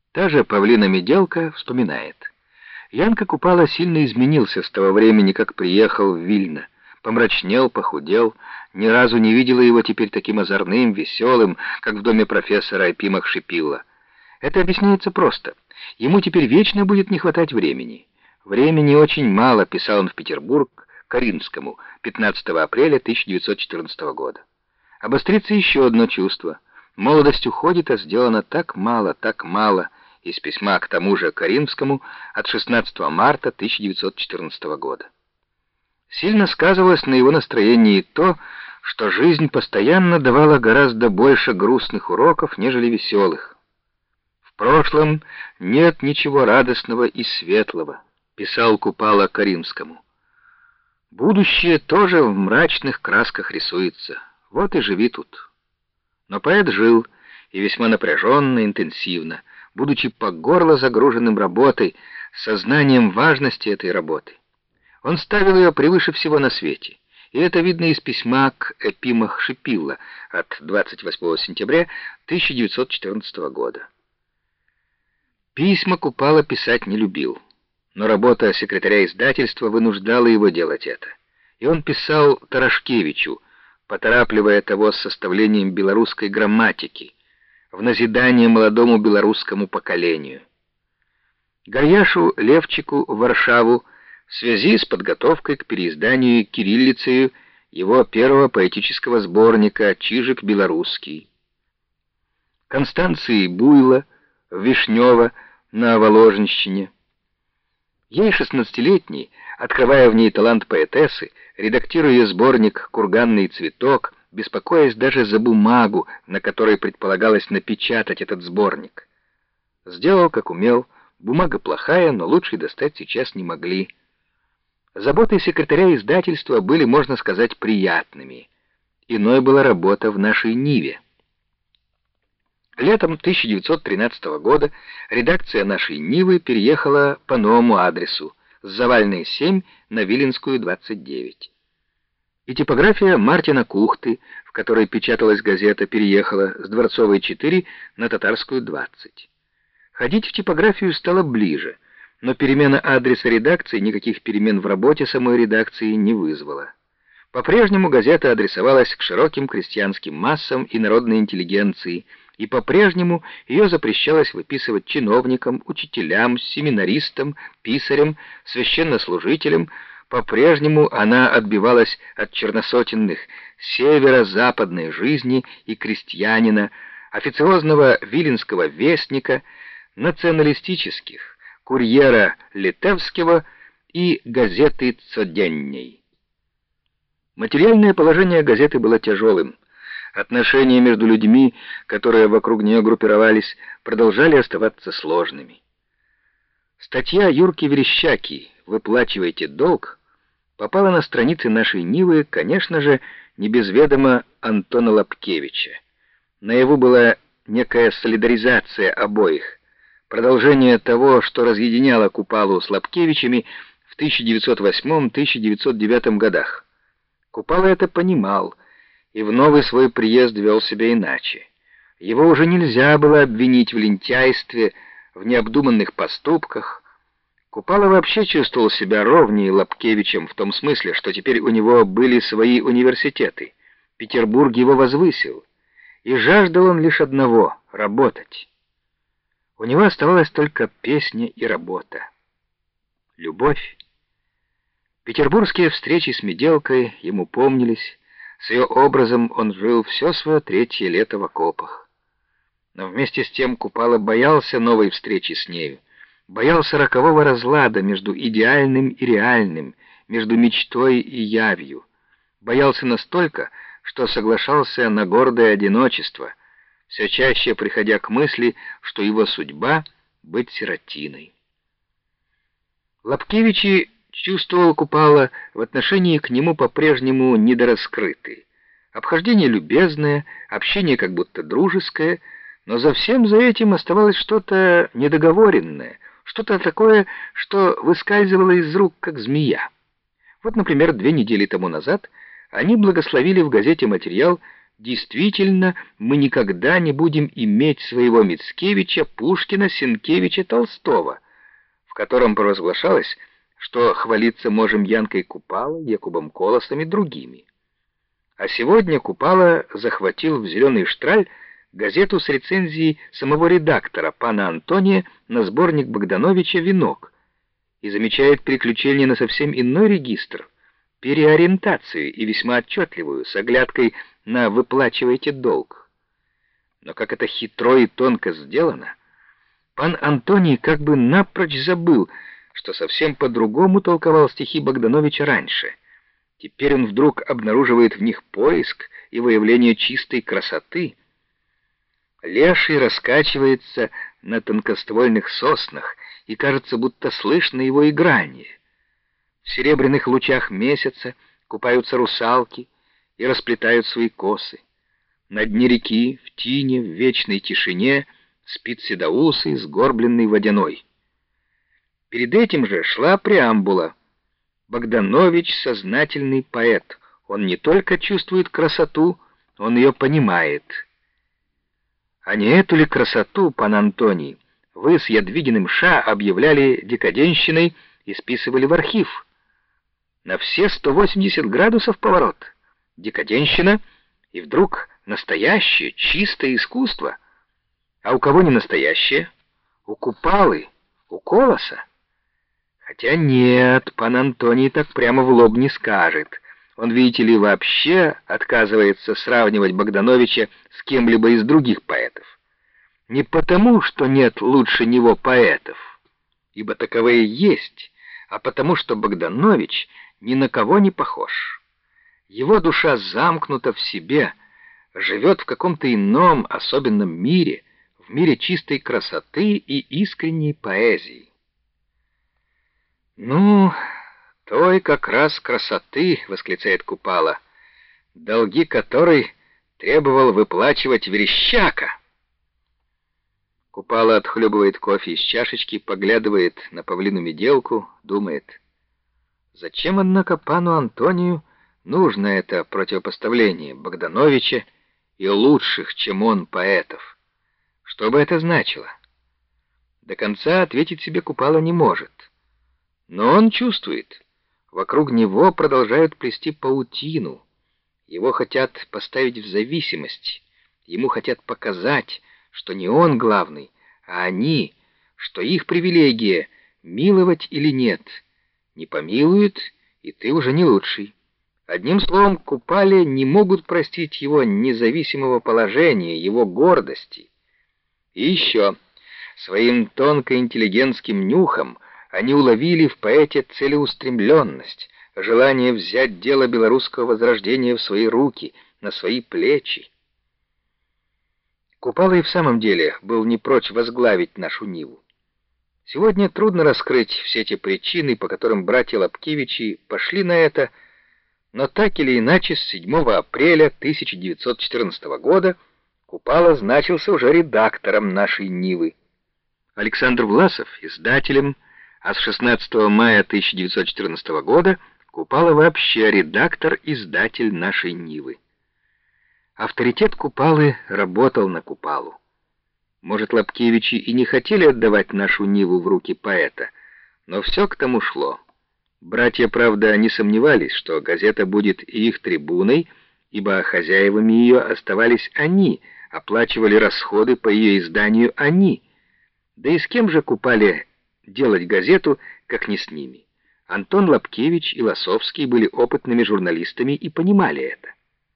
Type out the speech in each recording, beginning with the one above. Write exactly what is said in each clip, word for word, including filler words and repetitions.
Та же Павлина Меделка вспоминает. Янка Купала сильно изменился с того времени, как приехал в Вильно. Помрачнел, похудел, ни разу не видела его теперь таким озорным, веселым, как в доме профессора Айпима Хшипилла. Это объясняется просто. Ему теперь вечно будет не хватать времени. Времени очень мало, писал он в Петербург Каринскому пятнадцатого апреля тысяча девятьсот четырнадцатого года. Обострится еще одно чувство. Молодость уходит, а сделано так мало, так мало. Из письма к тому же Каринскому от шестнадцатого марта тысяча девятьсот четырнадцатого года. Сильно сказывалось на его настроении то, что жизнь постоянно давала гораздо больше грустных уроков, нежели веселых. «В прошлом нет ничего радостного и светлого», — писал Купала Каринскому. «Будущее тоже в мрачных красках рисуется. Вот и живи тут». Но поэт жил, и весьма напряженно, интенсивно, будучи по горло загруженным работой, сознанием важности этой работы. Он ставил ее превыше всего на свете, и это видно из письма к Айпима Хшипилла от двадцать восьмого сентября тысяча девятьсот четырнадцатого года. Письма Купала писать не любил, но работа секретаря издательства вынуждала его делать это, и он писал Тарашкевичу, поторапливая того с составлением белорусской грамматики, в назидание молодому белорусскому поколению. Гарьяшу Левчику в Варшаву в связи с подготовкой к переизданию кириллицею его первого поэтического сборника «Чижик белорусский». Констанции Буйло в Вишнево на Воложенщине. Ей, шестнадцатилетней, открывая в ней талант поэтессы, редактируя ее сборник «Курганный цветок», беспокоясь даже за бумагу, на которой предполагалось напечатать этот сборник. Сделал, как умел, бумага плохая, но лучше достать сейчас не могли. Заботы секретаря издательства были, можно сказать, приятными. Иной была работа в нашей Ниве. Летом тысяча девятьсот тринадцатого года редакция нашей Нивы переехала по новому адресу с Завальной семь на Виленскую двадцать девять. И типография Мартина Кухты, в которой печаталась газета, переехала с Дворцовой четыре на Татарскую двадцать. Ходить в типографию стало ближе, но перемена адреса редакции никаких перемен в работе самой редакции не вызвала. По-прежнему газета адресовалась к широким крестьянским массам и народной интеллигенции, и по-прежнему ее запрещалось выписывать чиновникам, учителям, семинаристам, писарям, священнослужителям. По-прежнему она отбивалась от черносотенных северо-западной жизни и крестьянина, официозного виленского вестника, националистических, курьера Литевского и газеты «Цоденней». Материальное положение газеты было тяжелым. Отношения между людьми, которые вокруг нее группировались, продолжали оставаться сложными. Статья Юрки Верещаки «Выплачивайте долг» попала на страницы нашей Нивы, конечно же, не без ведома Антона Лапкевича. Наяву была некая солидаризация обоих, продолжение того, что разъединяло Купалу с Лапкевичами в тысяча девятьсот восьмом — тысяча девятьсот девятом годах. Купала это понимал, и в новый свой приезд вел себя иначе. Его уже нельзя было обвинить в лентяйстве, в необдуманных поступках. Купала вообще чувствовал себя ровнее Лапкевичем в том смысле, что теперь у него были свои университеты. Петербург его возвысил, и жаждал он лишь одного — работать. У него оставалась только песня и работа. Любовь. Петербургские встречи с Меделкой ему помнились, с ее образом он жил все свое третье лето в окопах. Но вместе с тем Купала боялся новой встречи с нею, боялся рокового разлада между идеальным и реальным, между мечтой и явью, боялся настолько, что соглашался на гордое одиночество, все чаще приходя к мысли, что его судьба — быть сиротиной. Лапкевичи, чувствовал Купала, в отношении к нему по-прежнему недораскрыты. Обхождение любезное, общение как будто дружеское, но за всем за этим оставалось что-то недоговоренное, что-то такое, что выскальзывало из рук, как змея. Вот, например, две недели тому назад они благословили в газете материал действительно мы никогда не будем иметь своего Мицкевича, Пушкина, Сенкевича, Толстого, в котором провозглашалось, что хвалиться можем Янкой Купалой, Якубом Колосом и другими. А сегодня Купала захватил в «Зеленый штраль» газету с рецензией самого редактора, пана Антония, на сборник Богдановича «Венок» и замечает переключение на совсем иной регистр, переориентацию и весьма отчетливую, с оглядкой на «выплачивайте долг». Но как это хитро и тонко сделано, пан Антоний как бы напрочь забыл, что совсем по-другому толковал стихи Богдановича раньше. Теперь он вдруг обнаруживает в них поиск и выявление чистой красоты. Леший раскачивается на тонкоствольных соснах, и кажется, будто слышно его играние. В серебряных лучах месяца купаются русалки и расплетают свои косы. На дне реки, в тине, в вечной тишине спит седоусый, сгорбленный водяной. Перед этим же шла преамбула. Богданович — сознательный поэт. Он не только чувствует красоту, он ее понимает. А не эту ли красоту, пан Антоний, вы с Ядвигиным Ша объявляли декаденщиной и списывали в архив? На все сто восемьдесят градусов поворот. Декаденщина и вдруг настоящее, чистое искусство. А у кого не настоящее? У Купалы, у Колоса? Хотя нет, пан Антоний так прямо в лоб не скажет. Он, видите ли, вообще отказывается сравнивать Богдановича с кем-либо из других поэтов. Не потому, что нет лучше него поэтов, ибо таковые есть, а потому, что Богданович ни на кого не похож. Его душа замкнута в себе, живет в каком-то ином, особенном мире, в мире чистой красоты и искренней поэзии. «Ну, той как раз красоты, — восклицает Купала, — долги которой требовал выплачивать Верещака». Купала отхлебывает кофе из чашечки, поглядывает на павлину Меделку, думает: зачем, однако, пану Антонию нужно это противопоставление Богдановича и лучших, чем он, поэтов? Что бы это значило? До конца ответить себе Купала не может. Но он чувствует, вокруг него продолжают плести паутину. Его хотят поставить в зависимость, ему хотят показать, что не он главный, а они, что их привилегия миловать или нет. Не помилуют, и ты уже не лучший. Одним словом, Купале не могут простить его независимого положения, его гордости. И еще, своим тонко-интеллигентским нюхом они уловили в поэте целеустремленность, желание взять дело белорусского возрождения в свои руки, на свои плечи. Купала и в самом деле был не прочь возглавить нашу Ниву. Сегодня трудно раскрыть все те причины, по которым братья Лобкевичи пошли на это, но так или иначе с седьмого апреля тысяча девятьсот четырнадцатого года Купала значился уже редактором нашей Нивы. Александр Власов — издателем, а с шестнадцатого мая тысяча девятьсот четырнадцатого года Купала вообще редактор-издатель нашей Нивы. Авторитет Купалы работал на Купалу. Может, Лобкевичи и не хотели отдавать нашу Ниву в руки поэта, но все к тому шло. Братья, правда, не сомневались, что газета будет и их трибуной, ибо хозяевами ее оставались они, оплачивали расходы по ее изданию они. Да и с кем же Купале делать газету, как не с ними? Антон Лобкевич и Лосовский были опытными журналистами и понимали это.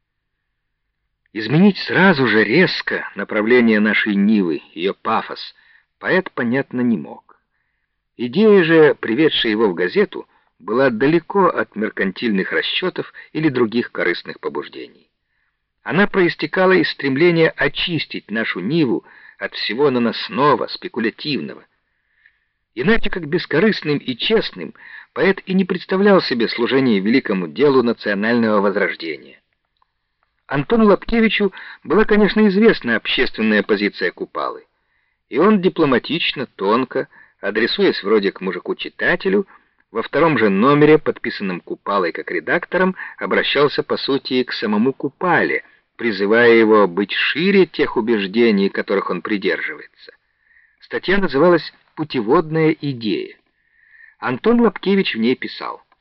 Изменить сразу же резко направление нашей Нивы, ее пафос, поэт, понятно, не мог. Идея же, приведшая его в газету, была далеко от меркантильных расчетов или других корыстных побуждений. Она проистекала из стремления очистить нашу Ниву от всего наносного, спекулятивного. Иначе как бескорыстным и честным поэт и не представлял себе служение великому делу национального возрождения. Антону Лобкевичу была, конечно, известна общественная позиция Купалы, и он дипломатично, тонко, адресуясь вроде к мужику-читателю, во втором же номере, подписанном Купалой как редактором, обращался по сути к самому Купале, призывая его быть шире тех убеждений, которых он придерживается. Статья называлась «Путеводная идея». Антон Лапкевич в ней писал: